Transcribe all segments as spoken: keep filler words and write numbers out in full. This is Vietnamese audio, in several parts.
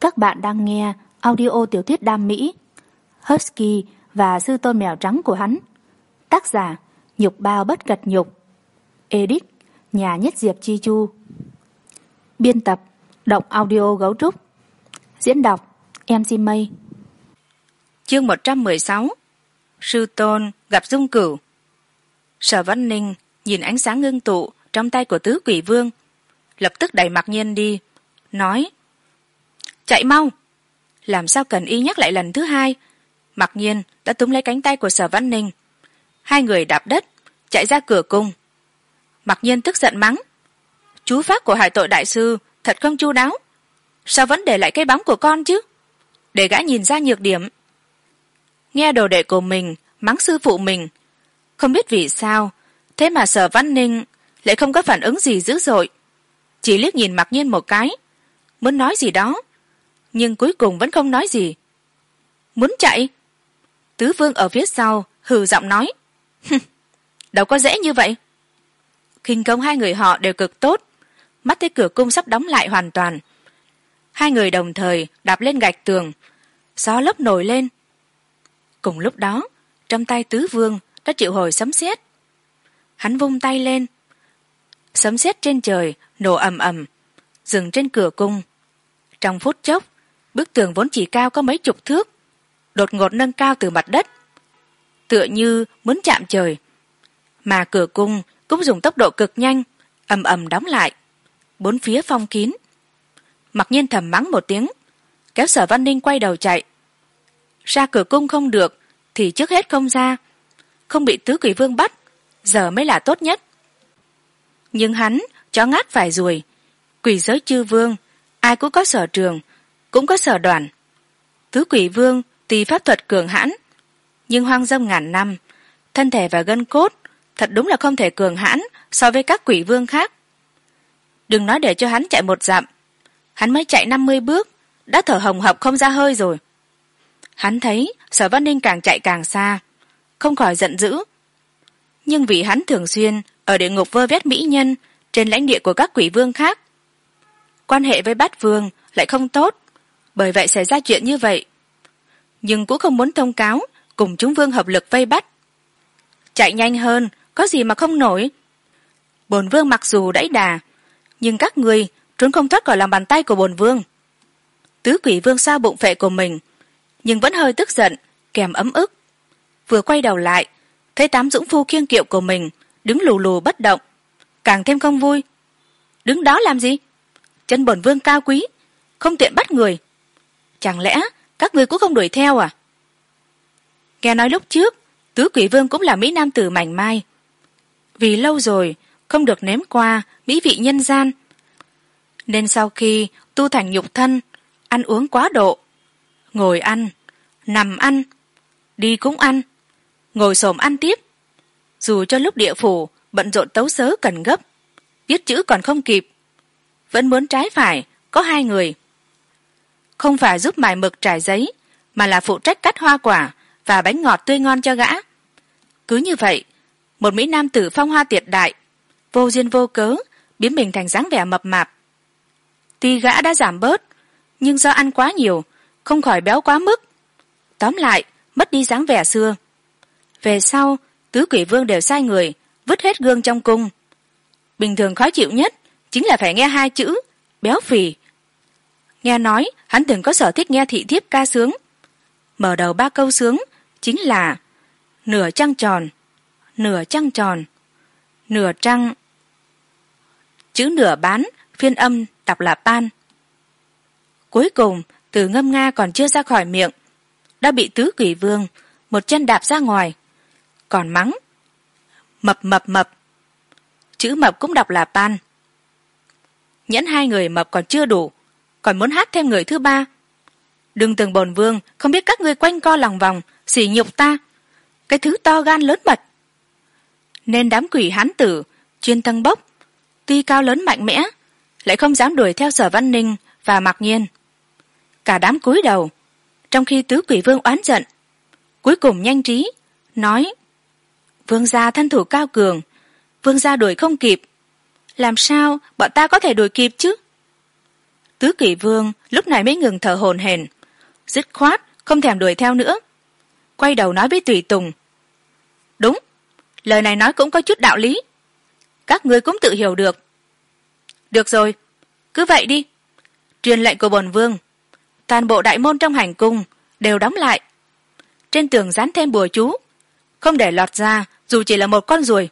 Các bạn đang nghe audio tiểu thuyết đam mỹ Husky và sư tôn mèo trắng của hắn. Tác giả Nhục Bao Bất Cật Nhục. Edit Nhà Nhất Diệp Chi Chu. Biên tập Động Audio Gấu Trúc. Diễn đọc em xê Mây. Chương một trăm mười sáu. Sư tôn gặp Dung Cửu. Sở Văn Ninh nhìn ánh sáng ngưng tụ trong tay của Tứ Quỷ Vương, lập tức đẩy Mạc Nhiên đi, nói: chạy mau. Làm sao cần y nhắc lại lần thứ hai, Mạc Nhiên đã túm lấy cánh tay của Sở Văn Ninh. Hai người đạp đất chạy ra cửa cung. Mạc Nhiên tức giận mắng: chú pháp của Hải Tội đại sư thật không chu đáo, sao vẫn để lại cái bóng của con chứ, để gã nhìn ra nhược điểm. Nghe đồ đệ của mình mắng sư phụ mình, không biết vì sao thế mà Sở Văn Ninh lại không có phản ứng gì dữ dội, chỉ liếc nhìn Mạc Nhiên một cái, muốn nói gì đó nhưng cuối cùng vẫn không nói gì. Muốn chạy? Tứ Vương ở phía sau hừ giọng nói: đâu có dễ như vậy. Khinh công hai người họ đều cực tốt, mắt thấy cửa cung sắp đóng lại hoàn toàn, hai người đồng thời đạp lên gạch tường, gió lốc nổi lên. Cùng lúc đó trong tay Tứ Vương đã triệu hồi sấm sét. Hắn vung tay lên, sấm sét trên trời nổ ầm ầm, dừng trên cửa cung. Trong phút chốc, bức tường vốn chỉ cao có mấy chục thước đột ngột nâng cao từ mặt đất, tựa như muốn chạm trời, mà cửa cung cũng dùng tốc độ cực nhanh ầm ầm đóng lại, bốn phía phong kín. Mặc Nhiên thầm mắng một tiếng, kéo Sở Văn Ninh quay đầu chạy. Ra cửa cung không được thì trước hết không ra, không bị Tứ Quỷ Vương bắt giờ mới là tốt nhất. Nhưng hắn chó ngáp phải ruồi, quỷ giới chư vương ai cũng có sở trường, cũng có sở đoàn. Tứ Quỷ Vương tuy pháp thuật cường hãn, nhưng hoang dâm ngàn năm, thân thể và gân cốt thật đúng là không thể cường hãn so với các quỷ vương khác. Đừng nói để cho hắn chạy một dặm, hắn mới chạy năm mươi bước đã thở hồng hộc không ra hơi rồi. Hắn thấy Sở Văn Ninh càng chạy càng xa, không khỏi giận dữ. Nhưng vì hắn thường xuyên ở địa ngục vơ vét mỹ nhân trên lãnh địa của các quỷ vương khác, quan hệ với Bát Vương lại không tốt, bởi vậy xảy ra chuyện như vậy. Nhưng cũng không muốn thông cáo cùng chúng vương hợp lực vây bắt. Chạy nhanh hơn có gì mà không nổi. Bổn vương mặc dù đẫy đà, nhưng các người trốn không thoát khỏi lòng bàn tay của bổn vương. Tứ Quỷ Vương sao bụng phệ của mình, nhưng vẫn hơi tức giận kèm ấm ức. Vừa quay đầu lại thấy tám dũng phu kiêng kiệu của mình đứng lù lù bất động, càng thêm không vui. Đứng đó làm gì? Chân bổn vương cao quý, không tiện bắt người. Chẳng lẽ các ngươi cũng không đuổi theo à? Nghe nói lúc trước Tứ Quỷ Vương cũng là mỹ nam tử mảnh mai, vì lâu rồi không được nếm qua mỹ vị nhân gian, nên sau khi tu thành nhục thân, ăn uống quá độ, ngồi ăn, nằm ăn, đi cũng ăn, ngồi xổm ăn tiếp. Dù cho lúc địa phủ bận rộn tấu sớ cần gấp, viết chữ còn không kịp, vẫn muốn trái phải có hai người, không phải giúp mài mực trải giấy, mà là phụ trách cắt hoa quả và bánh ngọt tươi ngon cho gã. Cứ như vậy, một mỹ nam tử phong hoa tuyệt đại, vô duyên vô cớ biến mình thành dáng vẻ mập mạp. Tuy gã đã giảm bớt, nhưng do ăn quá nhiều không khỏi béo quá mức, tóm lại mất đi dáng vẻ xưa. Về sau Tứ Quỷ Vương đều sai người vứt hết gương trong cung. Bình thường khó chịu nhất chính là phải nghe hai chữ béo phì. Nghe nói hắn từng có sở thích nghe thị thiếp ca sướng, mở đầu ba câu sướng chính là nửa trăng tròn, nửa trăng tròn, nửa trăng. Chữ nửa bán phiên âm đọc là pan. Cuối cùng từ ngâm nga còn chưa ra khỏi miệng đã bị Tứ Quỷ Vương một chân đạp ra ngoài, còn mắng mập mập mập. Chữ mập cũng đọc là pan. Nhẫn hai người mập còn chưa đủ, còn muốn hát thêm người thứ ba. Đừng tưởng bổn vương không biết các ngươi quanh co lòng vòng sỉ nhục ta, cái thứ to gan lớn mật. Nên đám quỷ hán tử chuyên tăng bốc, tuy cao lớn mạnh mẽ, lại không dám đuổi theo Sở Văn Ninh và Mạc Nhiên. Cả đám cúi đầu, trong khi Tứ Quỷ Vương oán giận, cuối cùng nhanh trí nói: vương gia thân thủ cao cường, vương gia đuổi không kịp, làm sao bọn ta có thể đuổi kịp chứ? Tứ Kỷ Vương lúc này mới ngừng thở hổn hển, dứt khoát không thèm đuổi theo nữa, quay đầu nói với tùy tùng: đúng, lời này nói cũng có chút đạo lý, các ngươi cũng tự hiểu được. Được rồi, cứ vậy đi. Truyền lệnh của bổn vương, toàn bộ đại môn trong hành cung đều đóng lại, trên tường dán thêm bùa chú, không để lọt ra dù chỉ là một con ruồi.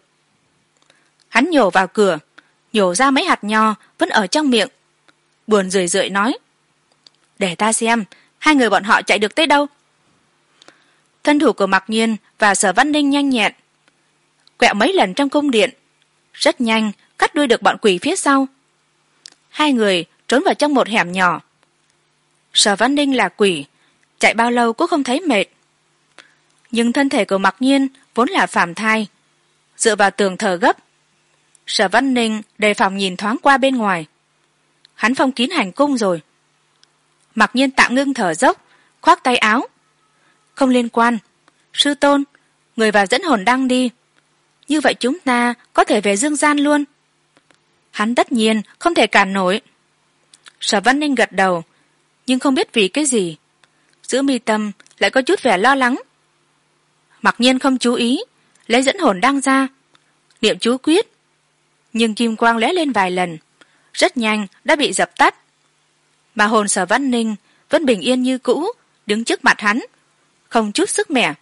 Hắn nhổ vào cửa, nhổ ra mấy hạt nho vẫn ở trong miệng, buồn rười rượi nói: để ta xem hai người bọn họ chạy được tới đâu. Thân thủ của Mặc Nhiên và Sở Văn Ninh nhanh nhẹn, quẹo mấy lần trong cung điện, rất nhanh cắt đuôi được bọn quỷ phía sau. Hai người trốn vào trong một hẻm nhỏ. Sở Văn Ninh là quỷ, chạy bao lâu cũng không thấy mệt, nhưng thân thể của Mặc Nhiên vốn là phàm thai, dựa vào tường thở gấp. Sở Văn Ninh đề phòng nhìn thoáng qua bên ngoài, hắn phong kín hành cung rồi. Mặc Nhiên tạm ngưng thở dốc, khoác tay áo: không liên quan, sư tôn, người vào dẫn hồn đăng đi, như vậy chúng ta có thể về dương gian luôn. Hắn tất nhiên không thể cản nổi. Sở Văn Ninh gật đầu, nhưng không biết vì cái gì, giữa mi tâm lại có chút vẻ lo lắng. Mặc Nhiên không chú ý, lấy dẫn hồn đăng ra, niệm chú quyết, nhưng kim quang lóe lên vài lần, rất nhanh đã bị dập tắt, mà hồn Sở Văn Ninh vẫn bình yên như cũ, đứng trước mặt hắn, không chút sức mẻ.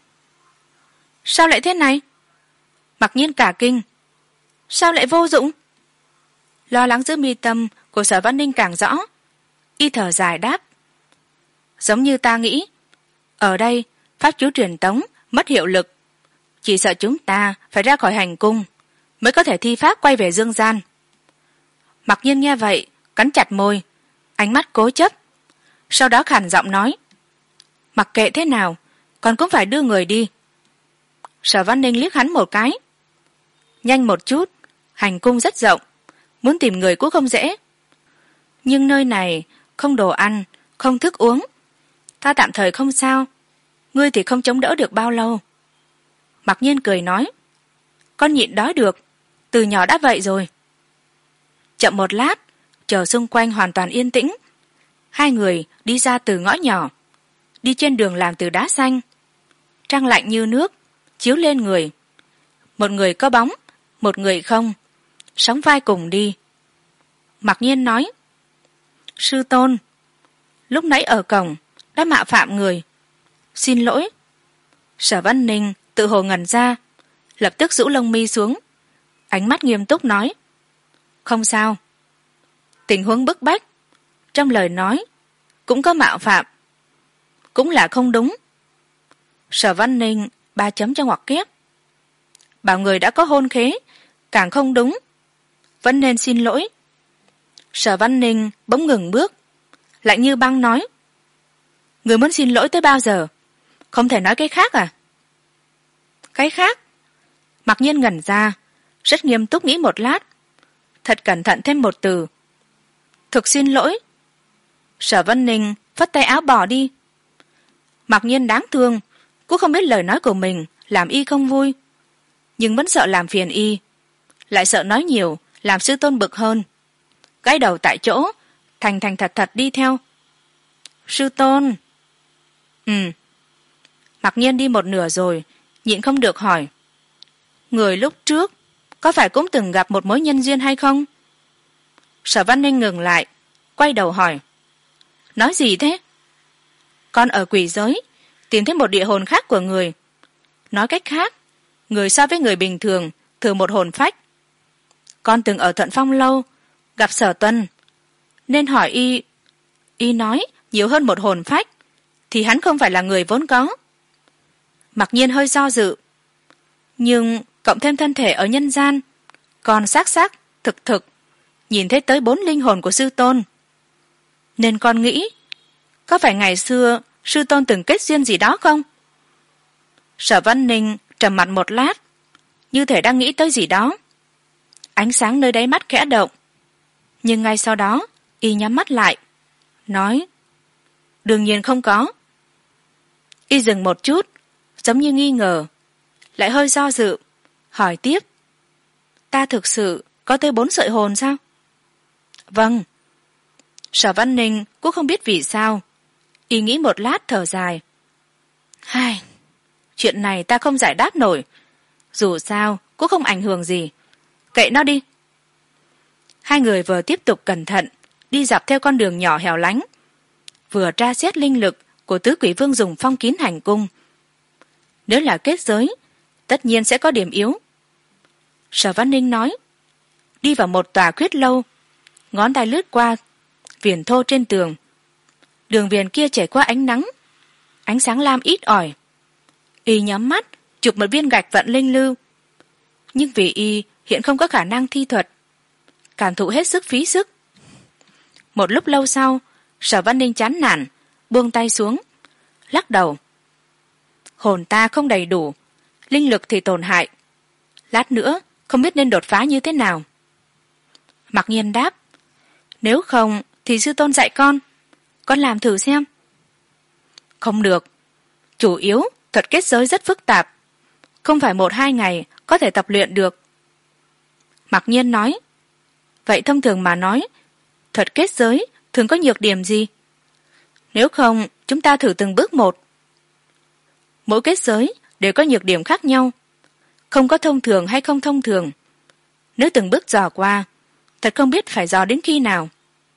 Sao lại thế này? Mặc Nhiên cả kinh. Sao lại vô dụng? Lo lắng giữa mi tâm của Sở Văn Ninh càng rõ, y thở dài đáp: giống như ta nghĩ, ở đây pháp chú truyền tống mất hiệu lực, chỉ sợ chúng ta phải ra khỏi hành cung mới có thể thi pháp quay về dương gian. Mặc Nhiên nghe vậy cắn chặt môi, ánh mắt cố chấp, sau đó khàn giọng nói: mặc kệ thế nào con cũng phải đưa người đi. Sở Văn Ninh liếc hắn một cái: nhanh một chút, hành cung rất rộng, muốn tìm người cũng không dễ, nhưng nơi này không đồ ăn, không thức uống, ta tạm thời không sao, ngươi thì không chống đỡ được bao lâu. Mặc Nhiên cười nói: con nhịn đói được, từ nhỏ đã vậy rồi. Chậm một lát, chờ xung quanh hoàn toàn yên tĩnh, hai người đi ra từ ngõ nhỏ, đi trên đường làm từ đá xanh, trăng lạnh như nước chiếu lên người, một người có bóng, một người không, sóng vai cùng đi. Mặc Nhiên nói: sư tôn, lúc nãy ở cổng đã mạo phạm người, xin lỗi. Sở Văn Ninh tự hồ ngẩn ra, lập tức rũ lông mi xuống, ánh mắt nghiêm túc nói: không sao. Tình huống bức bách, trong lời nói cũng có mạo phạm, cũng là không đúng. Sở Văn Ninh ba chấm cho ngoặc kép: bảo người đã có hôn khế càng không đúng, vẫn nên xin lỗi. Sở Văn Ninh bỗng ngừng bước, lạnh như băng nói: người muốn xin lỗi tới bao giờ, không thể nói cái khác à? Cái khác? Mặc Nhiên ngẩn ra, rất nghiêm túc nghĩ một lát, thật cẩn thận thêm một từ: thực xin lỗi. Sở Văn Ninh phất tay áo bỏ đi. Mặc Nhiên đáng thương, cũng không biết lời nói của mình làm y không vui, nhưng vẫn sợ làm phiền y, lại sợ nói nhiều làm sư tôn bực hơn, gãy đầu tại chỗ, thành thành thật thật đi theo. Sư tôn. Ừ. Mặc Nhiên đi một nửa rồi, nhịn không được hỏi: người lúc trước có phải cũng từng gặp một mối nhân duyên hay không? Sở Văn Ninh ngừng lại, quay đầu hỏi: nói gì thế? Con ở quỷ giới tìm thấy một địa hồn khác của người, nói cách khác, người so với người bình thường thừa một hồn phách. Con từng ở Thuận Phong lâu gặp Sở Tuân, nên hỏi y, y nói nhiều hơn một hồn phách thì hắn không phải là người vốn có. Mặc Nhiên hơi do dự, nhưng cộng thêm thân thể ở nhân gian, còn xác xác thực thực nhìn thấy tới bốn linh hồn của sư tôn, nên con nghĩ có phải ngày xưa sư tôn từng kết duyên gì đó không? Sở Văn Ninh trầm mặt một lát, như thể đang nghĩ tới gì đó, ánh sáng nơi đáy mắt khẽ động, nhưng ngay sau đó y nhắm mắt lại, nói: đương nhiên không có. Y dừng một chút, giống như nghi ngờ, lại hơi do dự, hỏi tiếp: ta thực sự có tới bốn sợi hồn sao? Vâng. Sở Văn Ninh cũng không biết vì sao. Y nghĩ một lát thở dài. Hai, chuyện này ta không giải đáp nổi. Dù sao cũng không ảnh hưởng gì. Kệ nó đi. Hai người vừa tiếp tục cẩn thận đi dọc theo con đường nhỏ hẻo lánh, vừa tra xét linh lực của tứ quỷ vương dùng phong kín hành cung. Nếu là kết giới, tất nhiên sẽ có điểm yếu. Sở Văn Ninh nói. Đi vào một tòa khuyết lâu, ngón tay lướt qua viền thô trên tường. Đường viền kia chảy qua ánh nắng, ánh sáng lam ít ỏi. Y nhắm mắt chụp một viên gạch vận linh lưu, nhưng vì y hiện không có khả năng thi thuật, cảm thụ hết sức phí sức. Một lúc lâu sau, Sở Văn Ninh chán nản buông tay xuống, lắc đầu. Hồn ta không đầy đủ, linh lực thì tổn hại, lát nữa không biết nên đột phá như thế nào. Mặc Nhiên đáp. Nếu không thì sư tôn dạy con con làm thử xem. Không được, chủ yếu thuật kết giới rất phức tạp, không phải một hai ngày có thể tập luyện được. Mặc Nhiên nói. Vậy thông thường mà nói, thuật kết giới thường có nhược điểm gì? Nếu không, chúng ta thử từng bước một. Mỗi kết giới đều có nhược điểm khác nhau, không có thông thường hay không thông thường. Nếu từng bước dò qua, thật không biết phải dò đến khi nào.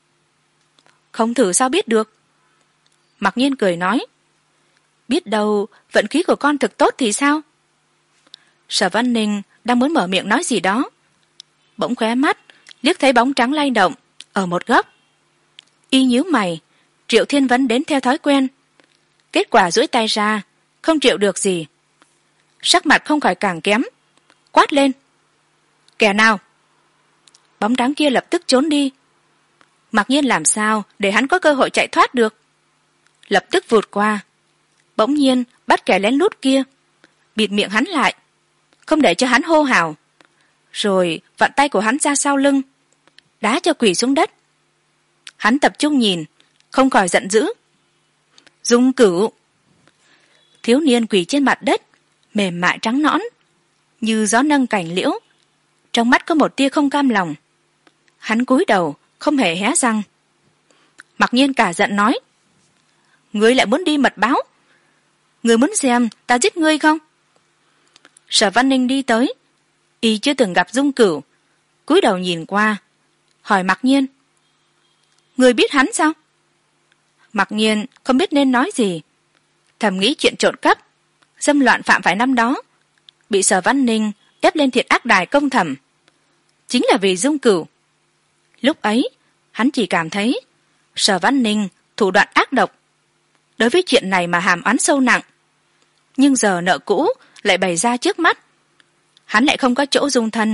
Không thử sao biết được? Mặc Nhiên cười nói. Biết đâu vận khí của con thực tốt thì sao? Sở Văn Ninh đang muốn mở miệng nói gì đó, bỗng khóe mắt liếc thấy bóng trắng lay động ở một góc. Y nhíu mày. Triệu Thiên Vấn đến theo thói quen, kết quả duỗi tay ra không triệu được gì. Sắc mặt không khỏi càng kém, quát lên. Kẻ nào? Bóng trắng kia lập tức trốn đi. Mặc Nhiên làm sao để hắn có cơ hội chạy thoát được? Lập tức vụt qua, bỗng nhiên bắt kẻ lén lút kia, bịt miệng hắn lại, không để cho hắn hô hào, rồi vặn tay của hắn ra sau lưng, đá cho quỳ xuống đất. Hắn tập trung nhìn, không khỏi giận dữ. Dung Cửu! Thiếu niên quỳ trên mặt đất, mềm mại trắng nõn, như gió nâng cành liễu, trong mắt có một tia không cam lòng. Hắn cúi đầu không hề hé răng. Mặc Nhiên cả giận nói. Ngươi lại muốn đi mật báo? Ngươi muốn xem ta giết ngươi không? Sở Văn Ninh đi tới. Y chưa từng gặp Dung Cửu, cúi đầu nhìn qua, hỏi Mặc Nhiên. Ngươi biết hắn sao? Mặc Nhiên không biết nên nói gì, thầm nghĩ chuyện trộn cắp, dâm loạn phạm phải năm đó, bị Sở Văn Ninh ép lên thiện ác đài công thẩm, chính là vì Dung Cửu. Lúc ấy hắn chỉ cảm thấy Sở Văn Ninh thủ đoạn ác độc, đối với chuyện này mà hàm oán sâu nặng. Nhưng giờ nợ cũ lại bày ra trước mắt, hắn lại không có chỗ dung thân.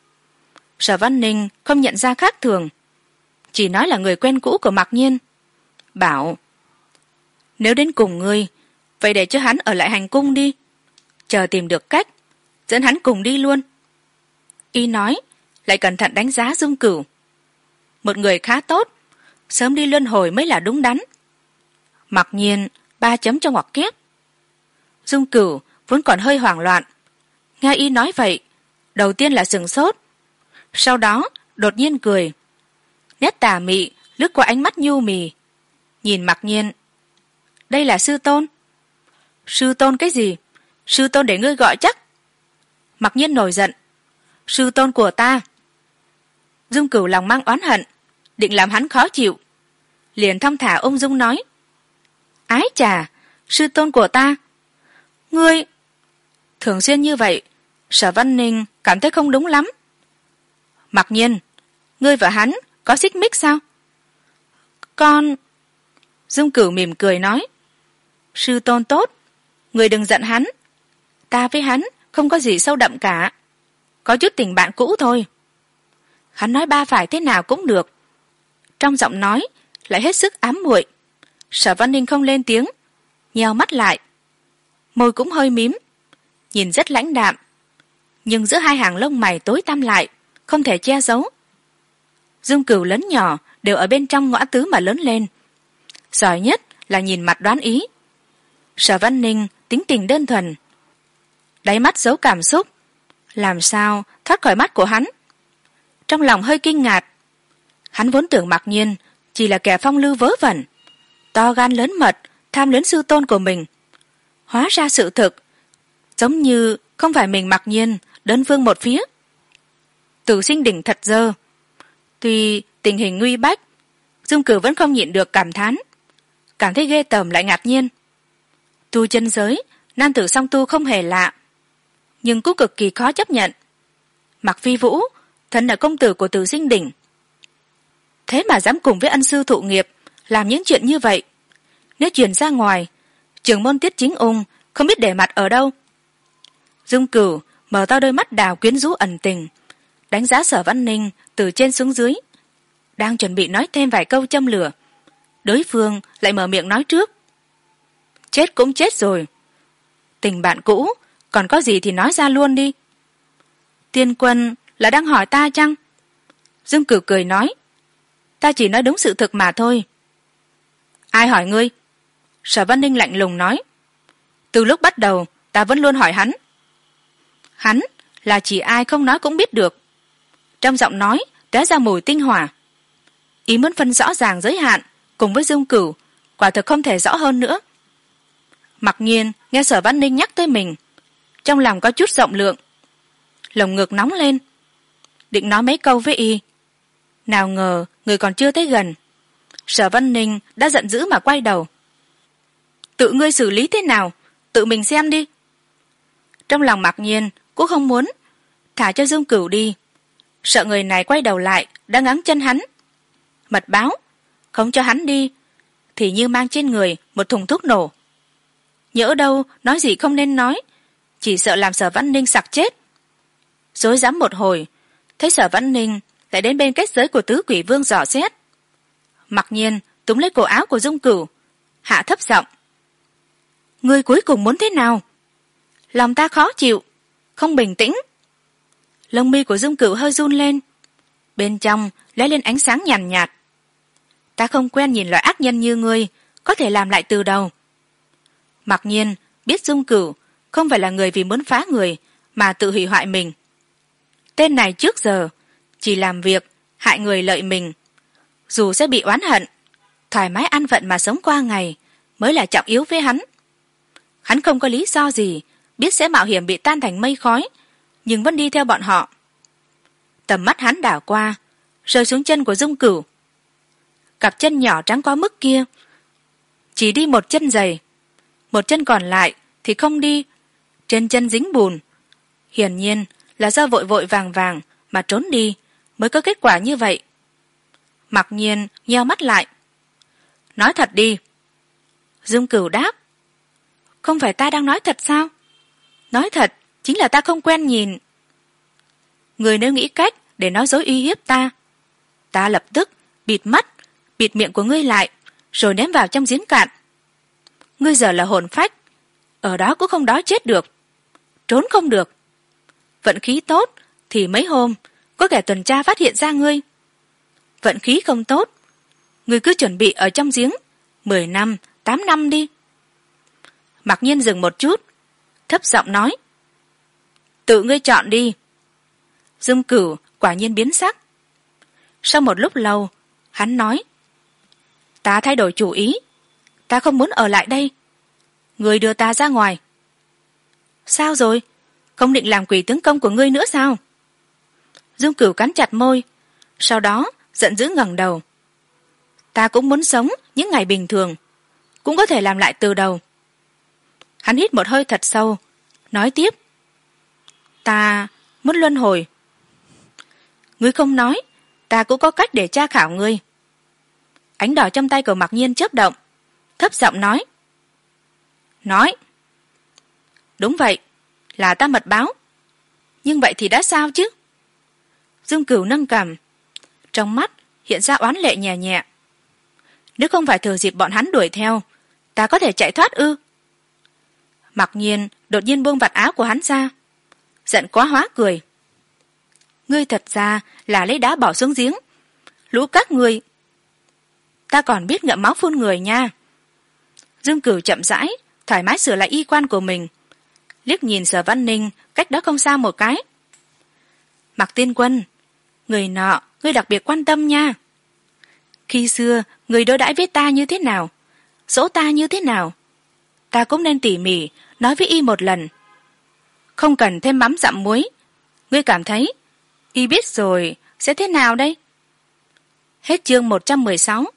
Sở Văn Ninh không nhận ra khác thường, chỉ nói là người quen cũ của Mặc Nhiên, bảo. Nếu đến cùng ngươi, vậy để cho hắn ở lại hành cung đi, chờ tìm được cách dẫn hắn cùng đi luôn. Y nói lại cẩn thận đánh giá Dung Cửu. Một người khá tốt, sớm đi luân hồi mới là đúng đắn. Mặc Nhiên ba chấm cho ngoặc kép. Dung Cửu vốn còn hơi hoảng loạn, nghe Y nói vậy, đầu tiên là sửng sốt, sau đó đột nhiên cười, nét tà mị lướt qua ánh mắt nhu mì, nhìn Mặc Nhiên. Đây là sư tôn? Sư tôn cái gì? Sư tôn để ngươi gọi chắc. Mặc Nhiên nổi giận. Sư tôn của ta. Dung Cửu lòng mang oán hận, định làm hắn khó chịu, liền thong thả ung dung nói. Ái chà, sư tôn của ta. Ngươi... Thường xuyên như vậy, Sở Văn Ninh cảm thấy không đúng lắm. Mặc Nhiên, ngươi và hắn có xích mích sao? Con... Dung Cửu mỉm cười nói. Sư tôn tốt, ngươi đừng giận hắn. Ta với hắn không có gì sâu đậm cả, có chút tình bạn cũ thôi. Hắn nói ba phải thế nào cũng được, trong giọng nói lại hết sức ám muội. Sở Văn Ninh không lên tiếng, nheo mắt lại, môi cũng hơi mím, nhìn rất lãnh đạm, nhưng giữa hai hàng lông mày tối tăm lại, không thể che giấu. Dung Cửu lớn nhỏ đều ở bên trong ngõ tứ mà lớn lên, giỏi nhất là nhìn mặt đoán ý. Sở Văn Ninh tính tình đơn thuần, đáy mắt giấu cảm xúc, làm sao thoát khỏi mắt của hắn. Trong lòng hơi kinh ngạc, hắn vốn tưởng Mặc Nhiên chỉ là kẻ phong lưu vớ vẩn, to gan lớn mật, tham luyến sư tôn của mình. Hóa ra sự thực giống như không phải mình Mặc Nhiên đơn phương một phía. Tử Sinh Đỉnh thật dơ. Tuy tình hình nguy bách, Dung Cửu vẫn không nhịn được cảm thán, cảm thấy ghê tởm lại ngạc nhiên. Tu chân giới, nam tử song tu không hề lạ, nhưng cũng cực kỳ khó chấp nhận. Mặc Phi Vũ thân là công tử của Tử Sinh Đỉnh, thế mà dám cùng với ân sư thụ nghiệp làm những chuyện như vậy. Nếu truyền ra ngoài, trưởng môn Tiết Chính Ung không biết để mặt ở đâu. Dung Cửu mở to đôi mắt đào quyến rũ ẩn tình, đánh giá Sở Văn Ninh từ trên xuống dưới, đang chuẩn bị nói thêm vài câu châm lửa, đối phương lại mở miệng nói trước. Chết cũng chết rồi, tình bạn cũ còn có gì thì nói ra luôn đi. Tiên Quân là đang hỏi ta chăng? Dương Cửu cười nói, ta chỉ nói đúng sự thực mà thôi. Ai hỏi ngươi? Sở Văn Ninh lạnh lùng nói, từ lúc bắt đầu ta vẫn luôn hỏi hắn. Hắn là chỉ ai không nói cũng biết được. Trong giọng nói tóe ra mùi tinh hỏa, ý muốn phân rõ ràng giới hạn cùng với Dương Cửu quả thực không thể rõ hơn nữa. Mặc Nhiên nghe Sở Văn Ninh nhắc tới mình, trong lòng có chút rộng lượng, lồng ngực nóng lên, định nói mấy câu với y, nào ngờ người còn chưa tới gần, Sở Văn Ninh đã giận dữ mà quay đầu. Tự ngươi xử lý thế nào, tự mình xem đi. Trong lòng Mặc Nhiên cũng không muốn thả cho Dương Cửu đi, sợ người này quay đầu lại đã ngáng chân hắn. Mật báo không cho hắn đi thì như mang trên người một thùng thuốc nổ, nhỡ đâu nói gì không nên nói, chỉ sợ làm Sở Văn Ninh sặc chết. Rối rắm một hồi, thấy Sở Văn Ninh lại đến bên kết giới của Tứ Quỷ Vương dò xét. Mặc Nhiên túm lấy cổ áo của Dung Cửu, hạ thấp giọng, ngươi cuối cùng muốn thế nào? Lòng ta khó chịu, không bình tĩnh. Lông mi của Dung Cửu hơi run lên, bên trong lóe lên ánh sáng nhàn nhạt, nhạt. Ta không quen nhìn loại ác nhân như ngươi có thể làm lại từ đầu. Mặc Nhiên biết Dung Cửu không phải là người vì muốn phá người mà tự hủy hoại mình. Tên này trước giờ chỉ làm việc hại người lợi mình, dù sẽ bị oán hận, thoải mái ăn vận mà sống qua ngày mới là trọng yếu với hắn. Hắn không có lý do gì biết sẽ mạo hiểm bị tan thành mây khói, nhưng vẫn đi theo bọn họ. Tầm mắt hắn đảo qua, rơi xuống chân của Dung Cửu. Cặp chân nhỏ trắng quá mức kia chỉ đi một chân giày, một chân còn lại thì không đi, trên chân dính bùn. Hiển nhiên là do vội vội vàng vàng mà trốn đi mới có kết quả như vậy. Mặc Nhiên nheo mắt lại, nói thật đi. Dung Cửu đáp, không phải ta đang nói thật sao? Nói thật chính là ta không quen nhìn. Người nếu nghĩ cách để nói dối uy hiếp ta, ta lập tức bịt mắt bịt miệng của ngươi lại rồi ném vào trong giếng cạn. Ngươi giờ là hồn phách, ở đó cũng không đói chết được, trốn không được. Vận khí tốt thì mấy hôm có kẻ tuần tra phát hiện ra ngươi, vận khí không tốt, ngươi cứ chuẩn bị ở trong giếng mười năm tám năm đi. Mặc Nhiên dừng một chút, thấp giọng nói, tự ngươi chọn đi. Dương Cửu quả nhiên biến sắc. Sau một lúc lâu hắn nói, ta thay đổi chủ ý, ta không muốn ở lại đây, ngươi đưa ta ra ngoài. Sao rồi, không định làm quỷ tướng công của ngươi nữa sao? Dương Cửu cắn chặt môi, sau đó giận dữ ngẩng đầu. Ta cũng muốn sống những ngày bình thường, cũng có thể làm lại từ đầu. Hắn hít một hơi thật sâu, nói tiếp, ta muốn luân hồi. Ngươi không nói, ta cũng có cách để tra khảo ngươi. Ánh đỏ trong tay của Mặc Nhiên chớp động, thấp giọng nói, nói. Đúng vậy, là ta mật báo, nhưng vậy thì đã sao chứ? Dương Cửu nâng cằm, trong mắt hiện ra oán lệ nhẹ nhẹ. Nếu không phải thừa dịp bọn hắn đuổi theo, ta có thể chạy thoát ư? Mặc Nhiên đột nhiên buông vạt áo của hắn ra, giận quá hóa cười. Ngươi thật ra là lấy đá bỏ xuống giếng, lũ các ngươi. Ta còn biết ngậm máu phun người nha. Dương Cửu chậm rãi thoải mái sửa lại y quan của mình, liếc nhìn Sở Văn Ninh cách đó không xa một cái. Mặc Tiên Quân, người nọ ngươi đặc biệt quan tâm nha. khi xưa người đối đãi với ta như thế nào, dỗ ta như thế nào, ta cũng nên tỉ mỉ nói với y một lần, không cần thêm mắm dặm muối. Ngươi cảm thấy y biết rồi sẽ thế nào đây? Hết chương một trăm mười sáu.